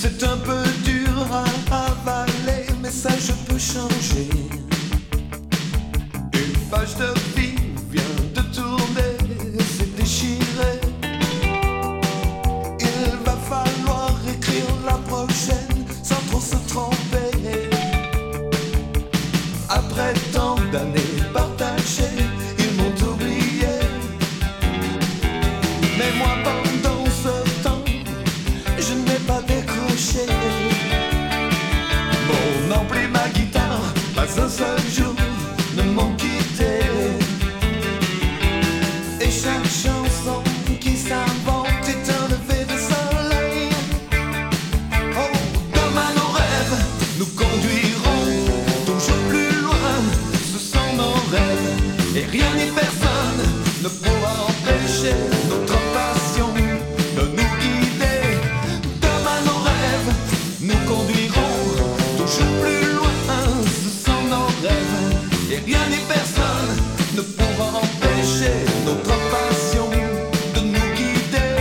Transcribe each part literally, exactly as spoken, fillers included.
C'est un peu dur à avaler, mais ça je peux changer. Une page de vie vient de tourner, c'est déchiré. Il va falloir écrire la prochaine sans trop se tromper. Après tant d'années partagées, ils m'ont oublié. Mais moi pendant ce temps, je n'ai pas décroché. Mon ampli, ma guitare, pas un seul jour ne m'ont quitté. Et chaque chanson qui s'invente est un lever de soleil. Oh, demain nos rêves nous conduiront toujours plus loin. Ce sont nos rêves et rien ni personne ne pourra empêcher notre passion de nous guider. Demain nos rêves nous conduiront toujours plus loin. Ce sont nos rêves et rien ni personne ne pourra empêcher notre passion de nous guider.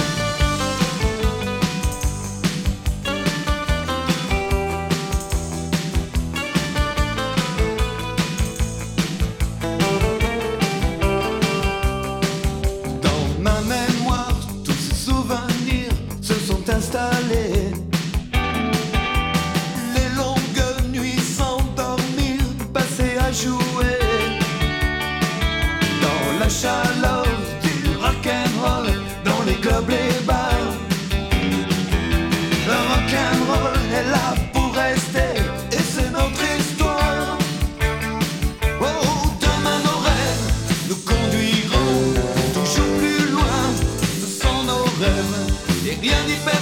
Dans ma mémoire, tous ces souvenirs se sont installés. Les longues nuits sans dormir, passées à jouer dans la chaleur du rock'n'roll, dans les clubs, les bars. Le rock'n'roll est là pour rester et c'est notre histoire. Oh, demain nos rêves nous conduiront toujours plus loin. Ce sont nos rêves et rien n'y perd.